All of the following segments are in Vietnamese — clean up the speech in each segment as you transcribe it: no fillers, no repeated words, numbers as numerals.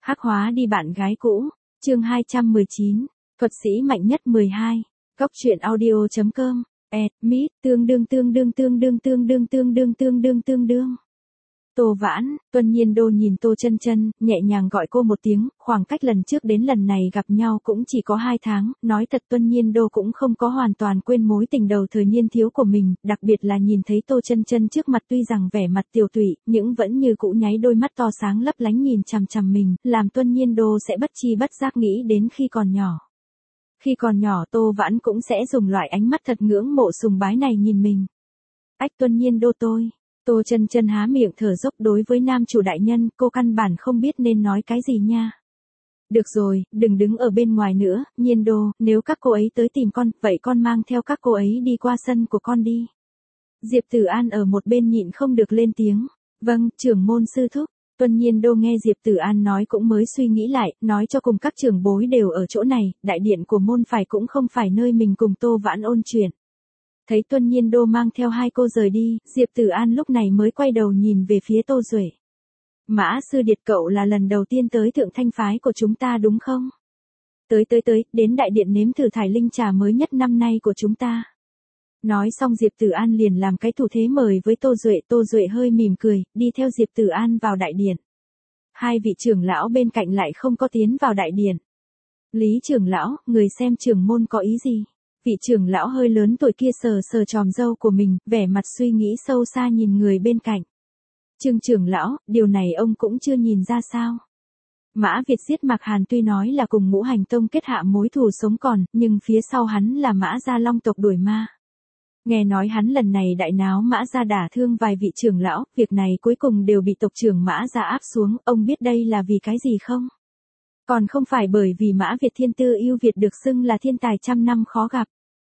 Hắc hóa đi bạn gái cũ, chương 219, thuật sĩ mạnh nhất 12, góc truyện audio.com, admit, tương đương. Tô Vãn, Tuân Nhiên Đô nhìn Tô Chân Chân, nhẹ nhàng gọi cô một tiếng, khoảng cách lần trước đến lần này gặp nhau cũng chỉ có 2 tháng, nói thật Tuân Nhiên Đô cũng không có hoàn toàn quên mối tình đầu thời niên thiếu của mình, đặc biệt là nhìn thấy Tô Chân Chân trước mặt tuy rằng vẻ mặt tiều tụy, nhưng vẫn như cũ nháy đôi mắt to sáng lấp lánh nhìn chằm chằm mình, làm Tuân Nhiên Đô sẽ bất chi bất giác nghĩ đến khi còn nhỏ. Khi còn nhỏ Tô Vãn cũng sẽ dùng loại ánh mắt thật ngưỡng mộ sùng bái này nhìn mình. Ách Tuân Nhiên Đô tôi. Tô Chân Chân há miệng thở dốc đối với nam chủ đại nhân, cô căn bản không biết nên nói cái gì nha. Được rồi, đừng đứng ở bên ngoài nữa, Nhiên Đô, nếu các cô ấy tới tìm con, vậy con mang theo các cô ấy đi qua sân của con đi. Diệp Tử An ở một bên nhịn không được lên tiếng. Vâng, trưởng môn sư thúc. Tuân Nhiên Đô nghe Diệp Tử An nói cũng mới suy nghĩ lại, nói cho cùng các trưởng bối đều ở chỗ này, đại điện của môn phải cũng không phải nơi mình cùng Tô Vãn ôn chuyện. Thấy Tuân Nhiên Đô mang theo 2 cô rời đi, Diệp Tử An lúc này mới quay đầu nhìn về phía Tô Duệ. Mã sư điệt cậu là lần đầu tiên tới thượng thanh phái của chúng ta đúng không? Tới, đến đại điện nếm thử thải linh trà mới nhất năm nay của chúng ta. Nói xong Diệp Tử An liền làm cái thủ thế mời với Tô Duệ hơi mỉm cười, đi theo Diệp Tử An vào đại điện. 2 vị trưởng lão bên cạnh lại không có tiến vào đại điện. Lý trưởng lão, người xem trưởng môn có ý gì? Vị trưởng lão hơi lớn tuổi kia sờ tròm râu của mình, vẻ mặt suy nghĩ sâu xa nhìn người bên cạnh. Trương trưởng lão, điều này ông cũng chưa nhìn ra sao? Mã Việt giết Mạc Hàn tuy nói là cùng Ngũ Hành Tông kết hạ mối thù sống còn, nhưng phía sau hắn là Mã Gia Long tộc đuổi ma. Nghe nói hắn lần này đại náo Mã Gia đả thương vài vị trưởng lão, việc này cuối cùng đều bị tộc trưởng Mã Gia áp xuống, ông biết đây là vì cái gì không? Còn không phải bởi vì Mã Việt thiên tư ưu việt được xưng là thiên tài trăm năm khó gặp.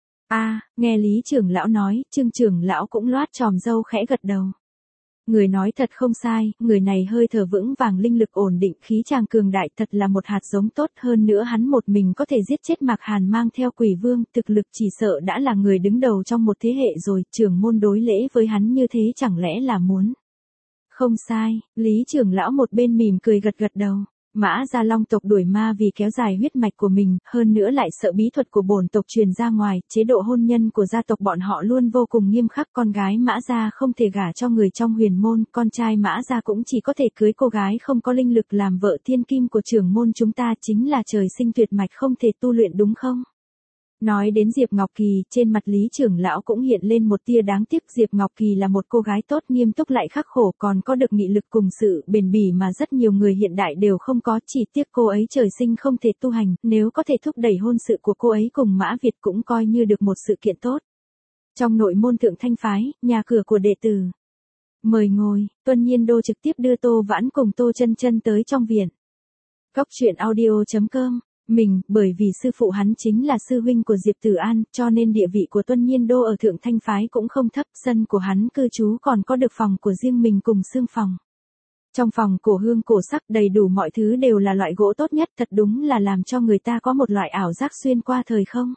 Nghe Lý trưởng lão nói, Trương trưởng lão cũng loát tròm râu khẽ gật đầu. Người nói thật không sai, người này hơi thở vững vàng linh lực ổn định khí tràng cường đại thật là một hạt giống tốt hơn nữa hắn một mình có thể giết chết Mạc Hàn mang theo quỷ vương, thực lực chỉ sợ đã là người đứng đầu trong một thế hệ rồi, trưởng môn đối lễ với hắn như thế chẳng lẽ là muốn. Không sai, Lý trưởng lão một bên mỉm cười gật đầu. Mã Gia Long tộc đuổi ma vì kéo dài huyết mạch của mình, hơn nữa lại sợ bí thuật của bổn tộc truyền ra ngoài, chế độ hôn nhân của gia tộc bọn họ luôn vô cùng nghiêm khắc, con gái Mã Gia không thể gả cho người trong huyền môn, con trai Mã Gia cũng chỉ có thể cưới cô gái không có linh lực làm vợ thiên kim của trưởng môn chúng ta chính là trời sinh tuyệt mạch không thể tu luyện đúng không? Nói đến Diệp Ngọc Kỳ, trên mặt Lý trưởng lão cũng hiện lên một tia đáng tiếc, Diệp Ngọc Kỳ là một cô gái tốt nghiêm túc lại khắc khổ còn có được nghị lực cùng sự bền bỉ mà rất nhiều người hiện đại đều không có, chỉ tiếc cô ấy trời sinh không thể tu hành, nếu có thể thúc đẩy hôn sự của cô ấy cùng Mã Việt cũng coi như được một sự kiện tốt. Trong nội môn thượng thanh phái, nhà cửa của đệ tử. Mời ngồi, Tuân Nhiên Đô trực tiếp đưa Tô Vãn cùng Tô Chân Chân tới trong viện. Góc truyện audio.com. Bởi vì sư phụ hắn chính là sư huynh của Diệp Tử An, cho nên địa vị của Tuân Nhiên Đô ở thượng thanh phái cũng không thấp, sân của hắn cư trú còn có được phòng của riêng mình cùng xương phòng. Trong phòng cổ hương cổ sắc đầy đủ mọi thứ đều là loại gỗ tốt nhất, thật đúng là làm cho người ta có một loại ảo giác xuyên qua thời không.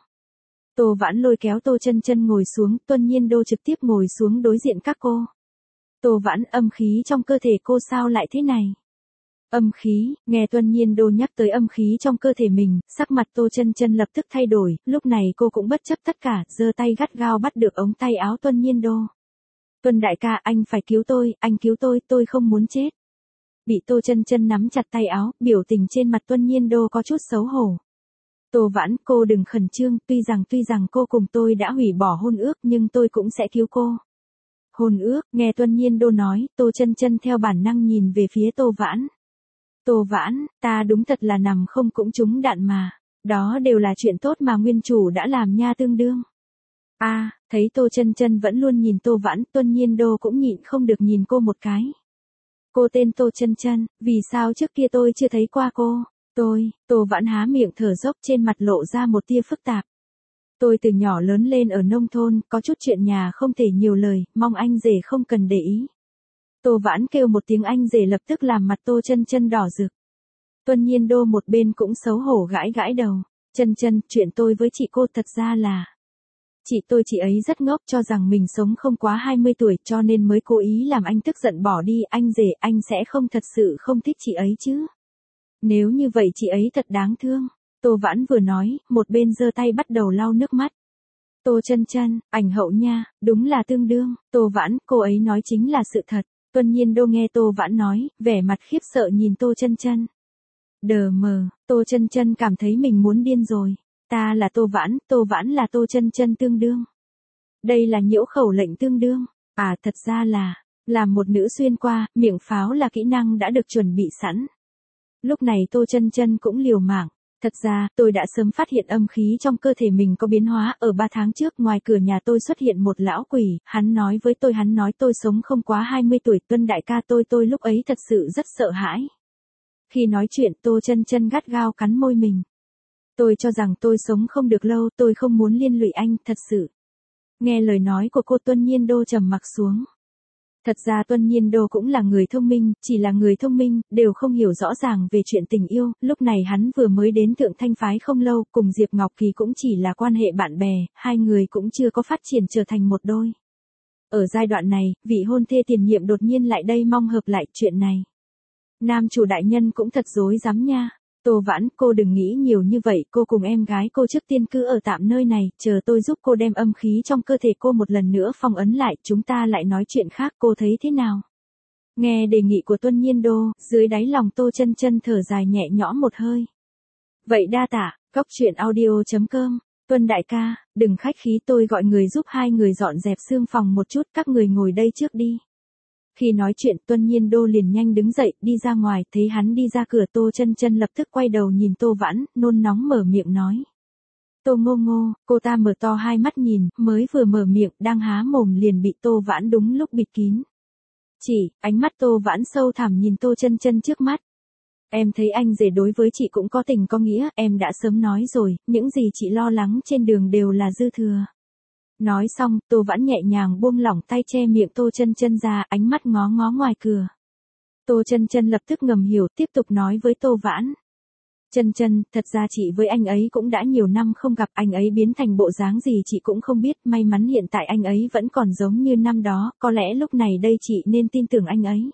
Tô Vãn lôi kéo Tô Chân Chân ngồi xuống, Tuân Nhiên Đô trực tiếp ngồi xuống đối diện các cô. Tô Vãn, âm khí trong cơ thể cô sao lại thế này? Âm khí, nghe Tuân Nhiên Đô nhắc tới âm khí trong cơ thể mình, sắc mặt Tô Chân Chân lập tức thay đổi, lúc này cô cũng bất chấp tất cả, giơ tay gắt gao bắt được ống tay áo Tuân Nhiên Đô. Tuân đại ca, anh phải cứu tôi, anh cứu tôi không muốn chết. Bị Tô Chân Chân nắm chặt tay áo, biểu tình trên mặt Tuân Nhiên Đô có chút xấu hổ. Tô Vãn, cô đừng khẩn trương, tuy rằng cô cùng tôi đã hủy bỏ hôn ước nhưng tôi cũng sẽ cứu cô. Hôn ước, nghe Tuân Nhiên Đô nói, Tô Chân Chân theo bản năng nhìn về phía Tô Vãn. Tô Vãn, ta đúng thật là nằm không cũng trúng đạn mà. Đó đều là chuyện tốt mà nguyên chủ đã làm nha tương đương. Thấy Tô Chân Chân vẫn luôn nhìn Tô Vãn, Tuân Nhiên Đô cũng nhịn không được nhìn cô một cái. Cô tên Tô Chân Chân, vì sao trước kia tôi chưa thấy qua cô? Tô Vãn há miệng thở dốc trên mặt lộ ra một tia phức tạp. Tôi từ nhỏ lớn lên ở nông thôn, có chút chuyện nhà không thể nhiều lời, mong anh rể không cần để ý. Tô Vãn kêu một tiếng anh rể lập tức làm mặt Tô Chân Chân đỏ rực. Tuân Nhiên Đô một bên cũng xấu hổ gãi đầu. Chân Chân, chuyện tôi với chị cô thật ra là. Chị ấy rất ngốc cho rằng mình sống không quá 20 tuổi cho nên mới cố ý làm anh tức giận bỏ đi, anh rể anh sẽ không thật sự không thích chị ấy chứ. Nếu như vậy chị ấy thật đáng thương. Tô Vãn vừa nói, một bên giơ tay bắt đầu lau nước mắt. Tô Chân Chân, ảnh hậu nha, đúng là tương đương. Tô Vãn, cô ấy nói chính là sự thật. Tuân Nhiên Đô nghe Tô Vãn nói, vẻ mặt khiếp sợ nhìn Tô Chân Chân. Đờ mờ, Tô Chân Chân cảm thấy mình muốn điên rồi. Ta là Tô Vãn là Tô Chân Chân tương đương. Đây là nhiễu khẩu lệnh tương đương. À thật ra là, làm một nữ xuyên qua, miệng pháo là kỹ năng đã được chuẩn bị sẵn. Lúc này Tô Chân Chân cũng liều mạng. Thật ra, tôi đã sớm phát hiện âm khí trong cơ thể mình có biến hóa. Ở 3 tháng trước ngoài cửa nhà tôi xuất hiện một lão quỷ, hắn nói tôi sống không quá 20 tuổi. Tuân đại ca tôi lúc ấy thật sự rất sợ hãi. Khi nói chuyện Tô Chân Chân gắt gao cắn môi mình. Tôi cho rằng tôi sống không được lâu, tôi không muốn liên lụy anh, thật sự. Nghe lời nói của cô Tuân Nhiên Đô trầm mặc xuống. Thật ra Tuân Nhiên Đô cũng là người thông minh, chỉ là người thông minh, đều không hiểu rõ ràng về chuyện tình yêu, lúc này hắn vừa mới đến Thượng Thanh Phái không lâu, cùng Diệp Ngọc Kỳ cũng chỉ là quan hệ bạn bè, hai người cũng chưa có phát triển trở thành một đôi. Ở giai đoạn này, vị hôn thê tiền nhiệm đột nhiên lại đây mong hợp lại chuyện này. Nam chủ đại nhân cũng thật dối dám nha. Tô Vãn, cô đừng nghĩ nhiều như vậy, cô cùng em gái cô trước tiên cứ ở tạm nơi này, chờ tôi giúp cô đem âm khí trong cơ thể cô một lần nữa phong ấn lại, chúng ta lại nói chuyện khác, cô thấy thế nào? Nghe đề nghị của Tuân Nhiên Đô, dưới đáy lòng Tô Chân Chân thở dài nhẹ nhõm một hơi. Vậy đa tạ, Cóc Truyện Audio.com, Tuân đại ca, đừng khách khí, tôi gọi người giúp hai người dọn dẹp xương phòng một chút, các người ngồi đây trước đi. Khi nói chuyện Tuân Nhiên Đô liền nhanh đứng dậy, đi ra ngoài, thấy hắn đi ra cửa Tô Chân Chân lập tức quay đầu nhìn Tô Vãn, nôn nóng mở miệng nói. Tô Ngô Ngô, cô ta mở to hai mắt nhìn, mới vừa mở miệng, đang há mồm liền bị Tô Vãn đúng lúc bịt kín. Ánh mắt Tô Vãn sâu thẳm nhìn Tô Chân Chân trước mắt. Em thấy anh rể đối với chị cũng có tình có nghĩa, em đã sớm nói rồi, những gì chị lo lắng trên đường đều là dư thừa. Nói xong, Tô Vãn nhẹ nhàng buông lỏng tay che miệng Tô Chân Chân ra, ánh mắt ngó ngó ngoài cửa. Tô Chân Chân lập tức ngầm hiểu, tiếp tục nói với Tô Vãn. Chân Chân, thật ra chị với anh ấy cũng đã nhiều năm không gặp, anh ấy biến thành bộ dáng gì chị cũng không biết, may mắn hiện tại anh ấy vẫn còn giống như năm đó, có lẽ lúc này đây chị nên tin tưởng anh ấy.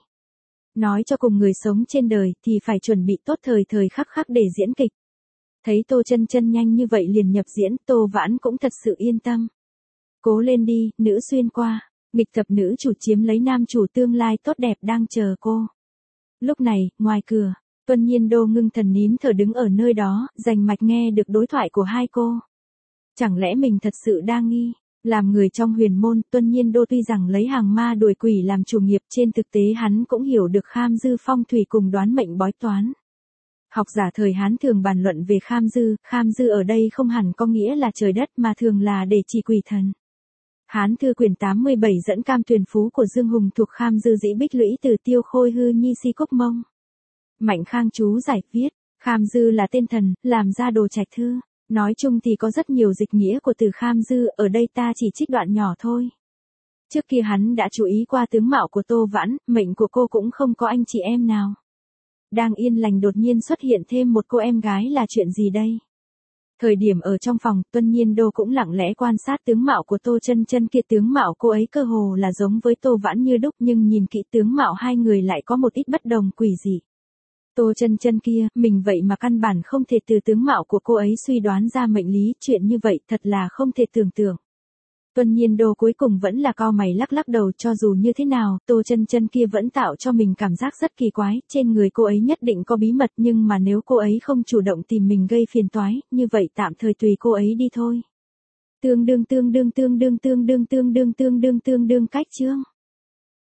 Nói cho cùng người sống trên đời thì phải chuẩn bị tốt thời thời khắc khắc để diễn kịch. Thấy Tô Chân Chân nhanh như vậy liền nhập diễn, Tô Vãn cũng thật sự yên tâm. Cố lên đi, nữ xuyên qua. Nghịch tập nữ chủ chiếm lấy nam chủ tương lai tốt đẹp đang chờ cô. Lúc này, ngoài cửa, Tuân Nhiên Đô ngưng thần nín thở đứng ở nơi đó, rành mạch nghe được đối thoại của hai cô. Chẳng lẽ mình thật sự đang nghi? Làm người trong huyền môn, Tuân Nhiên Đô tuy rằng lấy hàng ma đuổi quỷ làm chủ nghiệp, trên thực tế hắn cũng hiểu được kham dư phong thủy cùng đoán mệnh bói toán. Học giả thời Hán thường bàn luận về kham dư ở đây không hẳn có nghĩa là trời đất mà thường là để chỉ quỷ thần. Hán thư quyển 87 dẫn cam tuyển phú của Dương Hùng thuộc kham dư dĩ bích lũy từ tiêu khôi hư nhi si cốc mông. Mạnh Khang chú giải viết, kham dư là tên thần, làm ra đồ trạch thư. Nói chung thì có rất nhiều dịch nghĩa của từ kham dư, ở đây ta chỉ trích đoạn nhỏ thôi. Trước kia hắn đã chú ý qua tướng mạo của Tô Vãn, mệnh của cô cũng không có anh chị em nào. Đang yên lành đột nhiên xuất hiện thêm một cô em gái là chuyện gì đây? Thời điểm ở trong phòng, Tuân Nhiên Đô cũng lặng lẽ quan sát tướng mạo của Tô Chân Chân kia, tướng mạo cô ấy cơ hồ là giống với Tô Vãn như đúc, nhưng nhìn kỹ tướng mạo hai người lại có một ít bất đồng quỷ dị. Tô Chân Chân kia, mình vậy mà căn bản không thể từ tướng mạo của cô ấy suy đoán ra mệnh lý, chuyện như vậy thật là không thể tưởng tượng. Tuân Nhiên Đô cuối cùng vẫn là cau mày lắc lắc đầu, cho dù như thế nào, Tô Chân Chân kia vẫn tạo cho mình cảm giác rất kỳ quái, trên người cô ấy nhất định có bí mật, nhưng mà nếu cô ấy không chủ động tìm mình gây phiền toái, như vậy tạm thời tùy cô ấy đi thôi. Tương đương cách chương.